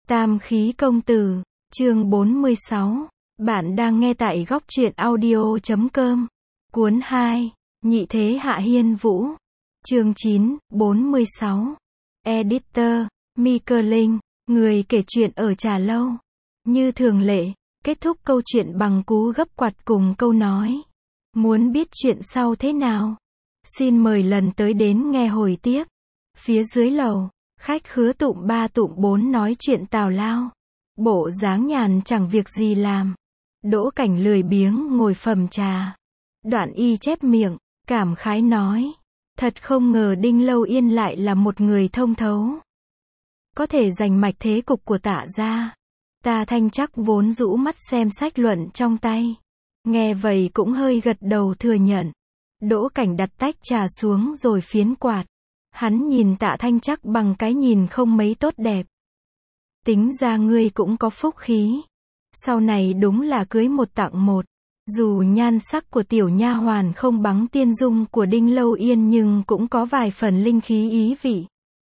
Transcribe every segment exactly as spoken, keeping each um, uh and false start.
Tam khí công tử, chương bốn mươi sáu. Bạn đang nghe tại góc truyện audio chấm com. Cuốn hai, Nhị thế hạ hiên vũ. Chương chín, bốn mươi sáu. Editor, Mika Linh, người kể chuyện ở trà lâu. Như thường lệ, kết thúc câu chuyện bằng cú gấp quạt cùng câu nói. Muốn biết chuyện sau thế nào? Xin mời lần tới đến nghe hồi tiếp. Phía dưới lầu, khách khứa tụm ba tụm bốn nói chuyện tào lao. Bộ dáng nhàn chẳng việc gì làm. Đỗ Cảnh lười biếng ngồi phẩm trà. Đoạn y chép miệng, cảm khái nói. Thật không ngờ Đinh Lâu Yên lại là một người thông thấu. Có thể giành mạch thế cục của Tạ gia. Tạ Thanh Trắc vốn rũ mắt xem sách luận trong tay. Nghe vậy cũng hơi gật đầu thừa nhận. Đỗ Cảnh đặt tách trà xuống rồi phiến quạt. Hắn nhìn Tạ Thanh Trắc bằng cái nhìn không mấy tốt đẹp. Tính ra ngươi cũng có phúc khí. Sau này đúng là cưới một tặng một. Dù nhan sắc của tiểu nha hoàn không bằng tiên dung của Đinh Lâu Yên nhưng cũng có vài phần linh khí ý vị.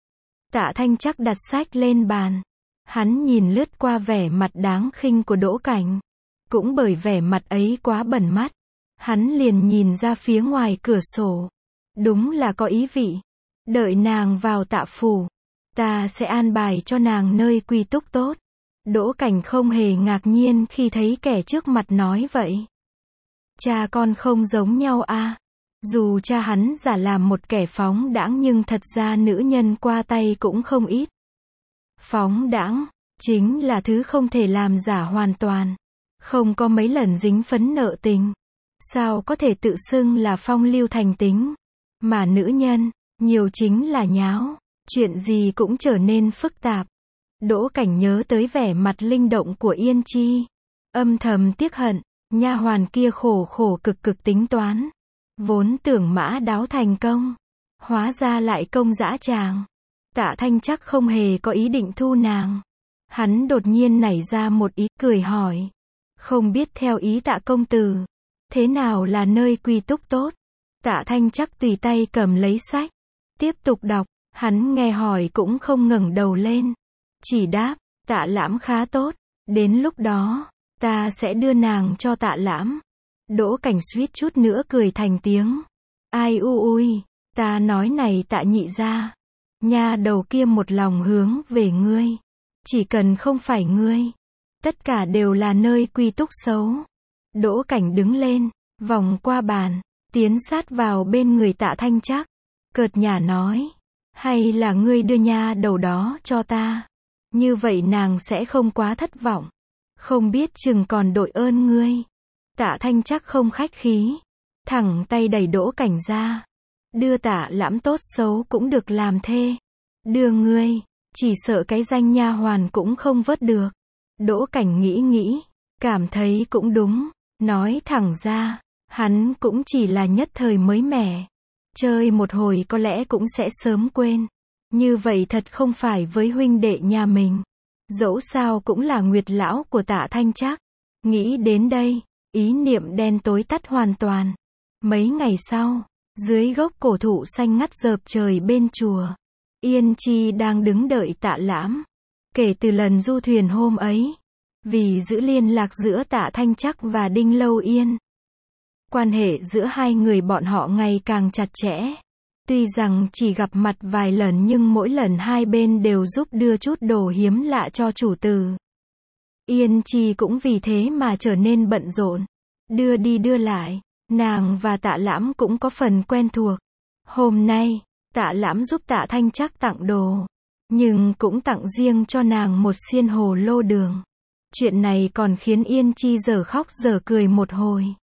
Tạ Thanh Trắc đặt sách lên bàn. Hắn nhìn lướt qua vẻ mặt đáng khinh của Đỗ Cảnh. Cũng bởi vẻ mặt ấy quá bẩn mắt. Hắn liền nhìn ra phía ngoài cửa sổ. Đúng là có ý vị. Đợi nàng vào Tạ phủ, ta sẽ an bài cho nàng nơi quy túc tốt. Đỗ Cảnh không hề ngạc nhiên khi thấy kẻ trước mặt nói vậy. Cha con không giống nhau à? Dù cha hắn giả làm một kẻ phóng đãng nhưng thật ra nữ nhân qua tay cũng không ít. Phóng đãng, chính là thứ không thể làm giả hoàn toàn. Không có mấy lần dính phấn nợ tình. Sao có thể tự xưng là phong lưu thành tính? Mà nữ nhân, nhiều chính là nháo. Chuyện gì cũng trở nên phức tạp. Đỗ Cảnh nhớ tới vẻ mặt linh động của Yên Chi. Âm thầm tiếc hận, nha hoàn kia khổ khổ cực cực tính toán. Vốn tưởng mã đáo thành công. Hóa ra lại công dã tràng. Tạ Thanh Trắc không hề có ý định thu nàng. Hắn đột nhiên nảy ra một ý cười hỏi. Không biết theo ý Tạ công tử, thế nào là nơi quy túc tốt? Tạ Thanh Trắc tùy tay cầm lấy sách. Tiếp tục đọc, hắn nghe hỏi cũng không ngẩng đầu lên. Chỉ đáp, Tạ Lãm khá tốt. Đến lúc đó, ta sẽ đưa nàng cho Tạ Lãm. Đỗ Cảnh suýt chút nữa cười thành tiếng. Ai u ui, ta nói này Tạ nhị gia. Nha đầu kia một lòng hướng về ngươi. Chỉ cần không phải ngươi, tất cả đều là nơi quy túc xấu. Đỗ Cảnh đứng lên, vòng qua bàn, tiến sát vào bên người Tạ Thanh Trắc. Cợt nhả nói. Hay là ngươi đưa nha đầu đó cho ta? Như vậy nàng sẽ không quá thất vọng. Không biết chừng còn đội ơn ngươi. Tạ Thanh Trắc không khách khí. Thẳng tay đẩy Đỗ Cảnh ra. Đưa Tạ Lãm tốt xấu cũng được làm thê. Đưa ngươi, chỉ sợ cái danh nha hoàn cũng không vớt được. Đỗ Cảnh nghĩ nghĩ, cảm thấy cũng đúng. Nói thẳng ra, hắn cũng chỉ là nhất thời mới mẻ. Chơi một hồi có lẽ cũng sẽ sớm quên. Như vậy thật không phải với huynh đệ nhà mình. Dẫu sao cũng là Nguyệt lão của Tạ Thanh Trắc. Nghĩ đến đây, ý niệm đen tối tắt hoàn toàn. Mấy ngày sau, dưới gốc cổ thụ xanh ngắt rợp trời bên chùa, Yên Chi đang đứng đợi Tạ Lãm. Kể từ lần du thuyền hôm ấy, vì giữ liên lạc giữa Tạ Thanh Trắc và Đinh Lâu Yên, quan hệ giữa hai người bọn họ ngày càng chặt chẽ. Tuy rằng chỉ gặp mặt vài lần nhưng mỗi lần hai bên đều giúp đưa chút đồ hiếm lạ cho chủ tử. Yên Chi cũng vì thế mà trở nên bận rộn. Đưa đi đưa lại, nàng và Tạ Lãm cũng có phần quen thuộc. Hôm nay, Tạ Lãm giúp Tạ Thanh Trắc tặng đồ. Nhưng cũng tặng riêng cho nàng một xiên hồ lô đường. Chuyện này còn khiến Yên Chi giờ khóc giờ cười một hồi.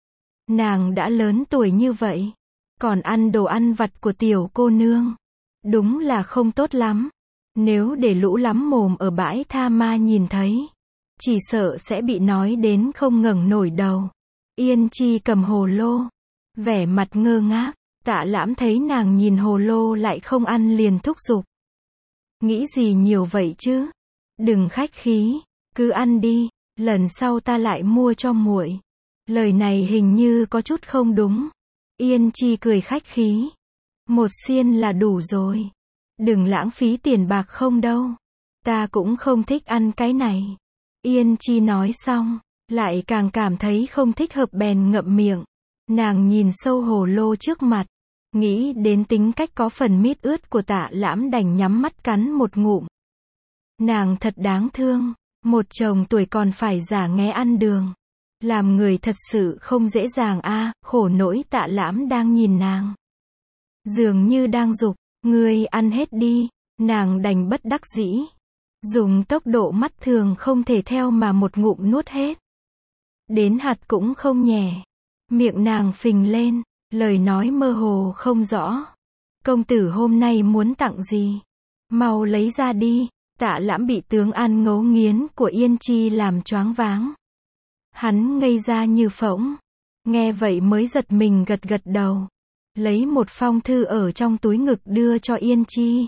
Nàng đã lớn tuổi như vậy, còn ăn đồ ăn vặt của tiểu cô nương. Đúng là không tốt lắm. Nếu để lũ lắm mồm ở bãi tha ma nhìn thấy, chỉ sợ sẽ bị nói đến không ngẩng nổi đầu. Yên Chi cầm hồ lô, vẻ mặt ngơ ngác. Tạ Lãm thấy nàng nhìn hồ lô lại không ăn liền thúc giục. Nghĩ gì nhiều vậy chứ? Đừng khách khí, cứ ăn đi, lần sau ta lại mua cho muội. Lời này hình như có chút không đúng. Yên Chi cười khách khí. Một xiên là đủ rồi. Đừng lãng phí tiền bạc không đâu. Ta cũng không thích ăn cái này. Yên Chi nói xong, lại càng cảm thấy không thích hợp bèn ngậm miệng. Nàng nhìn sâu hồ lô trước mặt, nghĩ đến tính cách có phần mít ướt của Tạ Lãm đành nhắm mắt cắn một ngụm. Nàng thật đáng thương, một chồng tuổi còn phải giả nghé ăn đường. Làm người thật sự không dễ dàng a, à, khổ nỗi Tạ Lãm đang nhìn nàng. Dường như đang giục, ngươi ăn hết đi, nàng đành bất đắc dĩ. Dùng tốc độ mắt thường không thể theo mà một ngụm nuốt hết. Đến hạt cũng không nhè. Miệng nàng phình lên, lời nói mơ hồ không rõ. Công tử hôm nay muốn tặng gì? Mau lấy ra đi. Tạ Lãm bị tướng ăn ngấu nghiến của Yên Chi làm choáng váng. Hắn ngây ra như phỗng. Nghe vậy mới giật mình gật gật đầu. Lấy một phong thư ở trong túi ngực đưa cho Yên Chi.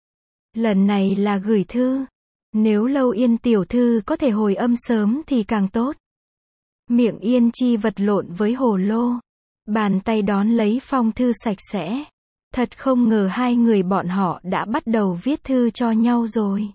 Lần này là gửi thư. Nếu Lâu Yên tiểu thư có thể hồi âm sớm thì càng tốt. Miệng Yên Chi vật lộn với hồ lô. Bàn tay đón lấy phong thư sạch sẽ. Thật không ngờ hai người bọn họ đã bắt đầu viết thư cho nhau rồi.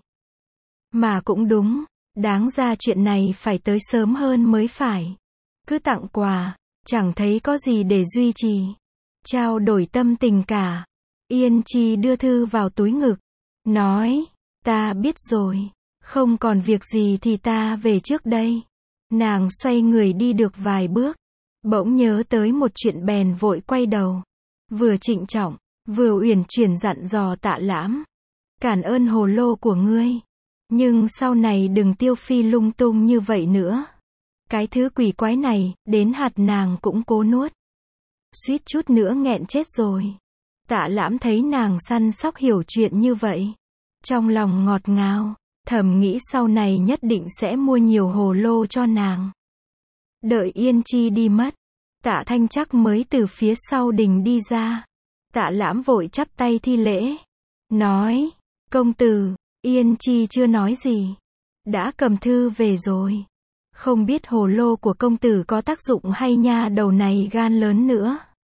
Mà cũng đúng, đáng ra chuyện này phải tới sớm hơn mới phải. Cứ tặng quà, chẳng thấy có gì để duy trì. Trao đổi tâm tình cả. Yên Chi đưa thư vào túi ngực. Nói, ta biết rồi. Không còn việc gì thì ta về trước đây. Nàng xoay người đi được vài bước. Bỗng nhớ tới một chuyện bèn vội quay đầu. Vừa trịnh trọng, vừa uyển chuyển dặn dò Tạ Lãm. Cảm ơn hồ lô của ngươi. Nhưng sau này đừng tiêu phi lung tung như vậy nữa. Cái thứ quỷ quái này, đến hạt nàng cũng cố nuốt. Suýt chút nữa nghẹn chết rồi. Tạ Lãm thấy nàng săn sóc hiểu chuyện như vậy. Trong lòng ngọt ngào, thầm nghĩ sau này nhất định sẽ mua nhiều hồ lô cho nàng. Đợi Yên Chi đi mất, Tạ Thanh Trắc mới từ phía sau đình đi ra. Tạ Lãm vội chắp tay thi lễ. Nói, công tử, Yên Chi chưa nói gì. Đã cầm thư về rồi. Không biết hồ lô của công tử có tác dụng hay nha đầu này gan lớn nữa.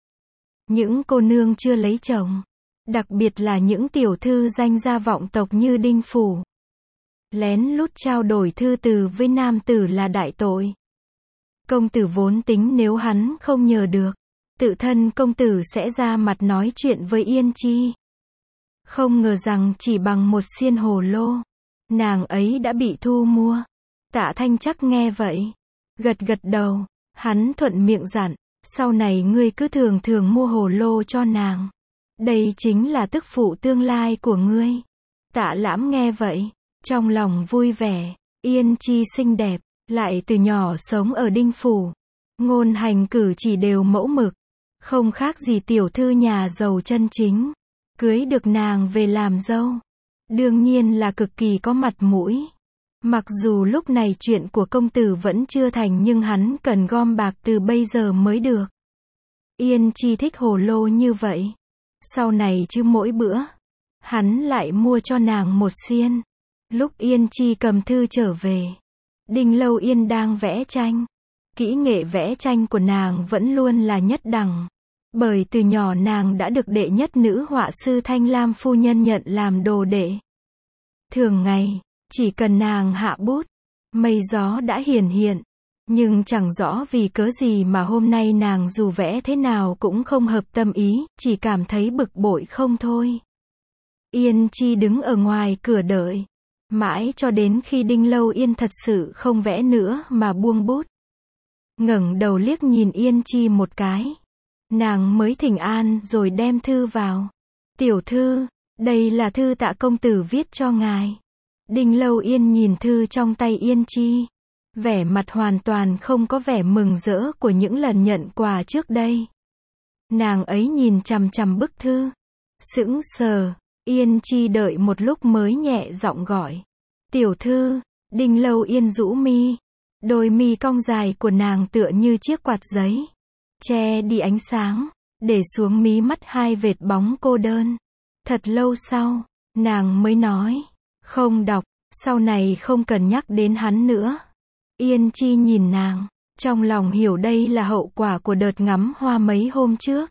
Những cô nương chưa lấy chồng. Đặc biệt là những tiểu thư danh gia vọng tộc như Đinh Phủ. Lén lút trao đổi thư từ với nam tử là đại tội. Công tử vốn tính nếu hắn không nhờ được, tự thân công tử sẽ ra mặt nói chuyện với Yên Chi. Không ngờ rằng chỉ bằng một xiên hồ lô, nàng ấy đã bị thu mua. Tạ Thanh Trắc nghe vậy, gật gật đầu, hắn thuận miệng dặn, sau này ngươi cứ thường thường mua hồ lô cho nàng. Đây chính là tức phụ tương lai của ngươi. Tạ Lãm nghe vậy, trong lòng vui vẻ, Yên Chi xinh đẹp, lại từ nhỏ sống ở Đinh Phủ. Ngôn hành cử chỉ đều mẫu mực, không khác gì tiểu thư nhà giàu chân chính. Cưới được nàng về làm dâu, đương nhiên là cực kỳ có mặt mũi. Mặc dù lúc này chuyện của công tử vẫn chưa thành nhưng hắn cần gom bạc từ bây giờ mới được. Yên Chi thích hồ lô như vậy. Sau này chứ mỗi bữa, hắn lại mua cho nàng một xiên. Lúc Yên Chi cầm thư trở về, Đinh Lâu Yên đang vẽ tranh. Kỹ nghệ vẽ tranh của nàng vẫn luôn là nhất đẳng. Bởi từ nhỏ nàng đã được đệ nhất nữ họa sư Thanh Lam phu nhân nhận làm đồ đệ. Thường ngày, chỉ cần nàng hạ bút, mây gió đã hiển hiện. Nhưng chẳng rõ vì cớ gì mà hôm nay nàng dù vẽ thế nào cũng không hợp tâm ý, chỉ cảm thấy bực bội không thôi. Yên Chi đứng ở ngoài cửa đợi. Mãi cho đến khi Đinh Lâu Yên thật sự không vẽ nữa mà buông bút. Ngẩng đầu liếc nhìn Yên Chi một cái. Nàng mới thỉnh an rồi đem thư vào. Tiểu thư, đây là thư Tạ công tử viết cho ngài. Đinh Lâu Yên nhìn thư trong tay Yên Chi. Vẻ mặt hoàn toàn không có vẻ mừng rỡ của những lần nhận quà trước đây. Nàng ấy nhìn chằm chằm bức thư. Sững sờ, Yên Chi đợi một lúc mới nhẹ giọng gọi. Tiểu thư, Đinh Lâu Yên rũ mi. Đôi mi cong dài của nàng tựa như chiếc quạt giấy. Che đi ánh sáng, để xuống mí mắt hai vệt bóng cô đơn. Thật lâu sau, nàng mới nói. Không đọc, sau này không cần nhắc đến hắn nữa. Yên Chi nhìn nàng, trong lòng hiểu đây là hậu quả của đợt ngắm hoa mấy hôm trước.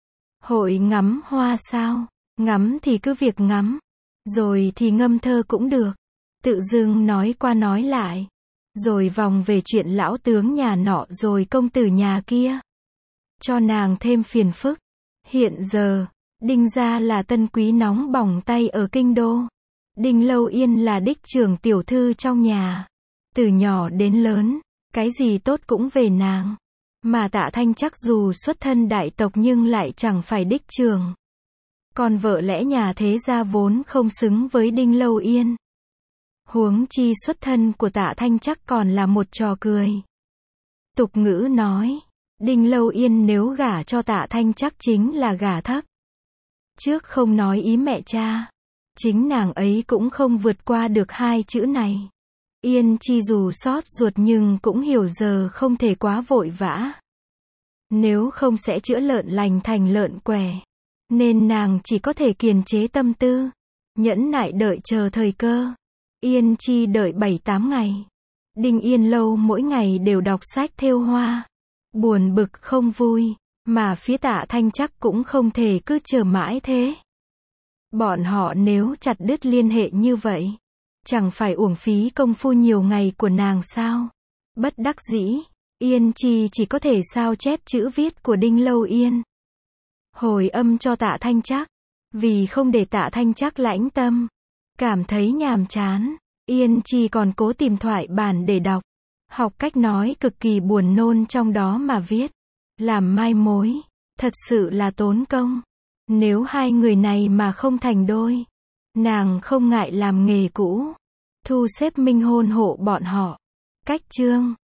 Hội ngắm hoa sao? Ngắm thì cứ việc ngắm, rồi thì ngâm thơ cũng được. tự dưng nói qua nói lại. Rồi vòng về chuyện lão tướng nhà nọ rồi công tử nhà kia. Cho nàng thêm phiền phức. Hiện giờ, Đinh gia là tân quý nóng bỏng tay ở kinh đô. Đinh Lâu Yên là đích trưởng tiểu thư trong nhà. Từ nhỏ đến lớn, cái gì tốt cũng về nàng. Mà Tạ Thanh chắc dù xuất thân đại tộc nhưng lại chẳng phải đích trưởng. Còn vợ lẽ nhà thế gia vốn không xứng với Đinh Lâu Yên. Huống chi xuất thân của Tạ Thanh chắc còn là một trò cười. Tục ngữ nói, Đinh Lâu Yên nếu gả cho Tạ Thanh chắc chính là gả thấp. Trước không nói ý mẹ cha, chính nàng ấy cũng không vượt qua được hai chữ này. Yên Chi dù xót ruột nhưng cũng hiểu giờ không thể quá vội vã. Nếu không sẽ chữa lợn lành thành lợn què. Nên nàng chỉ có thể kiềm chế tâm tư, nhẫn nại đợi chờ thời cơ. Yên Chi đợi bảy tám ngày. Đinh Yên Lâu mỗi ngày đều đọc sách thêu hoa. Buồn bực không vui, mà phía Tạ Thanh chắc cũng không thể cứ chờ mãi thế. Bọn họ nếu chặt đứt liên hệ như vậy, chẳng phải uổng phí công phu nhiều ngày của nàng sao? Bất đắc dĩ, Yên Chi chỉ có thể sao chép chữ viết của Đinh Lâu Yên. Hồi âm cho Tạ Thanh chắc, vì không để Tạ Thanh chắc lãnh tâm, cảm thấy nhàm chán, Yên Chi còn cố tìm thoại bản để đọc. Học cách nói cực kỳ buồn nôn trong đó mà viết. Làm mai mối, thật sự là tốn công. Nếu hai người này mà không thành đôi, nàng không ngại làm nghề cũ, thu xếp minh hôn hộ bọn họ. Cách chương